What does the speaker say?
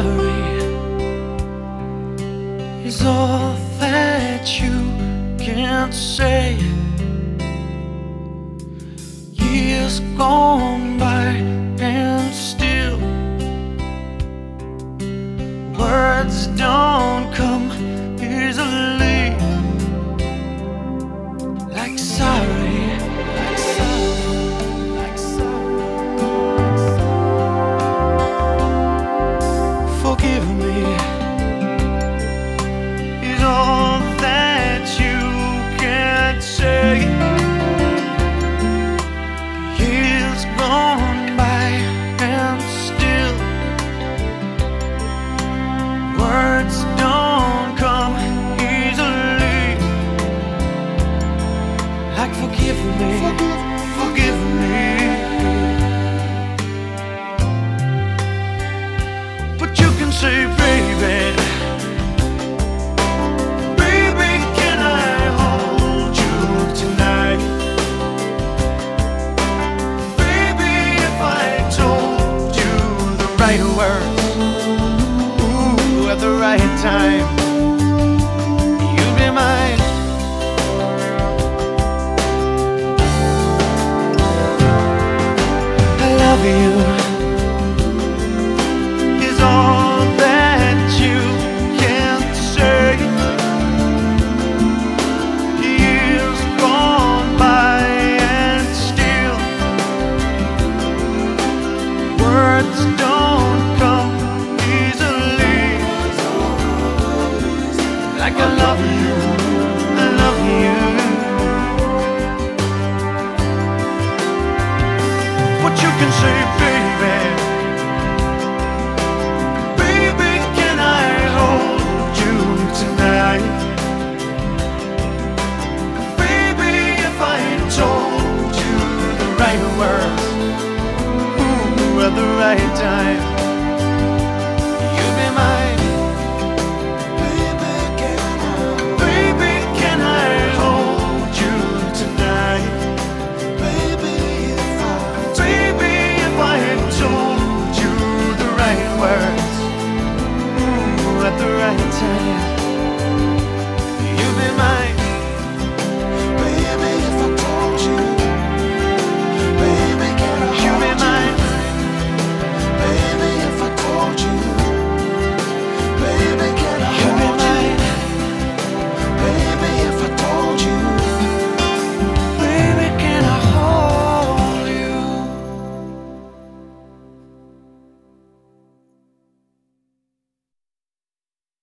sorry is all that you can say. Years gone by and still words don't come easily. Like sorry, like sorry, like sorry. Forgive me is all that you can say. Years gone by and still words don't come easily. Like forgive me, forgive me. But you can say, baby, baby, can I hold you tonight? Baby, if I told you the right words, ooh, at the right time, you'd be mine. I love you is all that you can say. Years gone by and still words don't come easily. Like I love you, I love you. What you can say, baby, baby, can I hold you tonight? Baby, if I told you the right words, ooh, at the right time, you'd be mine. Baby, can I hold you tonight? Baby, if I told you the right words, ooh, at the right time.